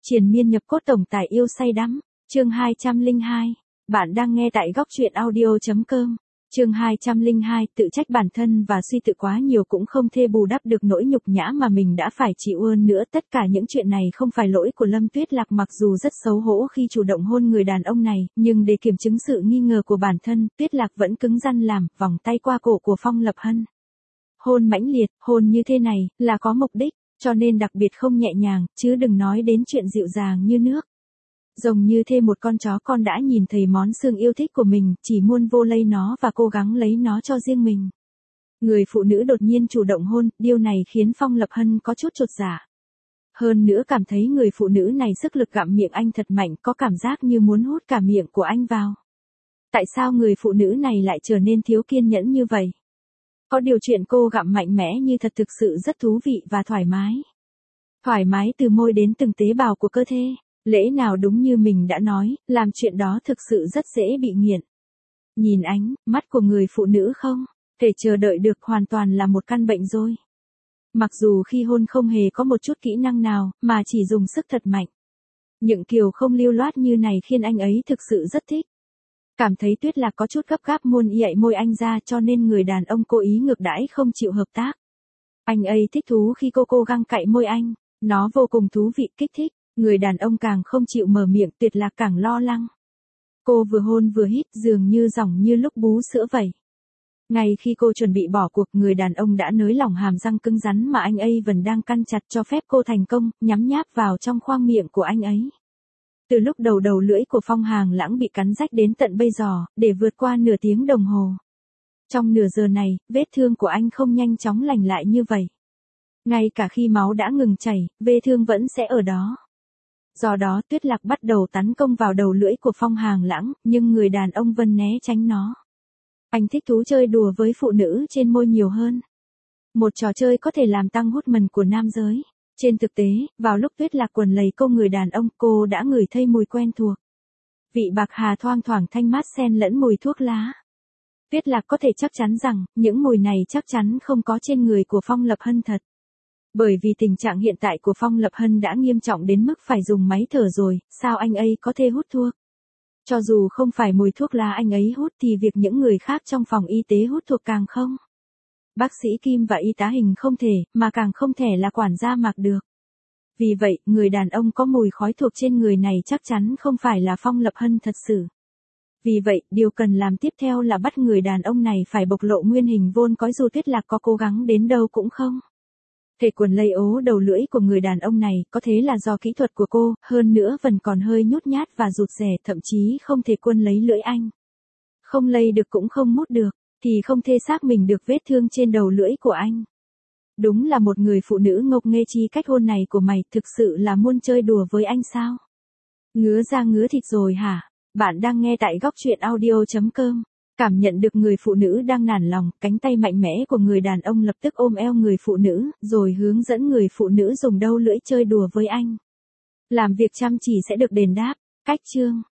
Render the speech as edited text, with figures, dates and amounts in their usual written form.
Triền miên nhập cốt tổng tài yêu say đắm. Chương 202. Bạn đang nghe tại góc truyện audio.com. Chương 202, tự trách bản thân và suy tự quá nhiều cũng không thể bù đắp được nỗi nhục nhã mà mình đã phải chịu hơn nữa. Tất cả những chuyện này không phải lỗi của Lâm Tuyết Lạc, mặc dù rất xấu hổ khi chủ động hôn người đàn ông này, nhưng để kiểm chứng sự nghi ngờ của bản thân, Tuyết Lạc vẫn cứng rắn làm, vòng tay qua cổ của Phong Lập Hân. Hôn mãnh liệt, hôn như thế này, là có mục đích, cho nên đặc biệt không nhẹ nhàng, chứ đừng nói đến chuyện dịu dàng như nước. Giống như thêm một con chó con đã nhìn thấy món xương yêu thích của mình, chỉ muốn vô lấy nó và cố gắng lấy nó cho riêng mình. Người phụ nữ đột nhiên chủ động hôn, điều này khiến Phong Lập Hân có chút chột dạ. Hơn nữa cảm thấy người phụ nữ này sức lực gặm miệng anh thật mạnh, có cảm giác như muốn hút cả miệng của anh vào. Tại sao người phụ nữ này lại trở nên thiếu kiên nhẫn như vậy? Có điều chuyện cô gặm mạnh mẽ như thật thực sự rất thú vị và thoải mái. Thoải mái từ môi đến từng tế bào của cơ thể. Lẽ nào đúng như mình đã nói, làm chuyện đó thực sự rất dễ bị nghiện. Nhìn ánh mắt của người phụ nữ không thể chờ đợi được, hoàn toàn là một căn bệnh rồi. Mặc dù khi hôn không hề có một chút kỹ năng nào, mà chỉ dùng sức thật mạnh. Những kiểu không lưu loát như này khiến anh ấy thực sự rất thích. Cảm thấy Tuyết Lạc có chút gấp gáp muốn ị môi anh ra, cho nên người đàn ông cố ý ngược đãi không chịu hợp tác. Anh ấy thích thú khi cô cố gắng cạy môi anh, nó vô cùng thú vị, kích thích. Người đàn ông càng không chịu mở miệng, Tuyết Lạc càng lo lắng. Cô vừa hôn vừa hít, dường như giọng như lúc bú sữa vậy. Ngay khi cô chuẩn bị bỏ cuộc, người đàn ông đã nới lỏng hàm răng cứng rắn mà anh ấy vẫn đang căn chặt, cho phép cô thành công, nhắm nháp vào trong khoang miệng của anh ấy. Từ lúc đầu lưỡi của Phong Hàng Lãng bị cắn rách đến tận bây giờ, để vượt qua nửa tiếng đồng hồ. Trong nửa giờ này, vết thương của anh không nhanh chóng lành lại như vậy. Ngay cả khi máu đã ngừng chảy, vết thương vẫn sẽ ở đó. Do đó Tuyết Lạc bắt đầu tấn công vào đầu lưỡi của Phong Hàng Lãng, nhưng người đàn ông vẫn né tránh nó. Anh thích thú chơi đùa với phụ nữ trên môi nhiều hơn. Một trò chơi có thể làm tăng hút mần của nam giới. Trên thực tế, vào lúc Tuyết Lạc quần lầy câu người đàn ông, cô đã ngửi thấy mùi quen thuộc. Vị bạc hà thoang thoảng thanh mát xen lẫn mùi thuốc lá. Tuyết Lạc có thể chắc chắn rằng, những mùi này chắc chắn không có trên người của Phong Lập Hân thật. Bởi vì tình trạng hiện tại của Phong Lập Hân đã nghiêm trọng đến mức phải dùng máy thở rồi, sao anh ấy có thể hút thuốc? Cho dù không phải mùi thuốc lá anh ấy hút thì việc những người khác trong phòng y tế hút thuốc càng không. Bác sĩ Kim và y tá Hình không thể, mà càng không thể là quản gia Mạc được. Vì vậy, người đàn ông có mùi khói thuộc trên người này chắc chắn không phải là Phong Lập Hân thật sự. Vì vậy, điều cần làm tiếp theo là bắt người đàn ông này phải bộc lộ nguyên hình vốn có, dù Tuyết Lạc có cố gắng đến đâu cũng không thể quần lây ố đầu lưỡi của người đàn ông này, có thế là do kỹ thuật của cô, hơn nữa vẫn còn hơi nhút nhát và rụt rè, thậm chí không thể quân lấy lưỡi anh. Không lây được cũng không mút được, thì không thể xác mình được vết thương trên đầu lưỡi của anh. Đúng là một người phụ nữ ngốc nghếch, chi cách hôn này của mày, thực sự là muốn chơi đùa với anh sao? Ngứa da ngứa thịt rồi hả? Bạn đang nghe tại góc truyện audio.com. Cảm nhận được người phụ nữ đang nản lòng, cánh tay mạnh mẽ của người đàn ông lập tức ôm eo người phụ nữ, rồi hướng dẫn người phụ nữ dùng đầu lưỡi chơi đùa với anh. Làm việc chăm chỉ sẽ được đền đáp. Cách chương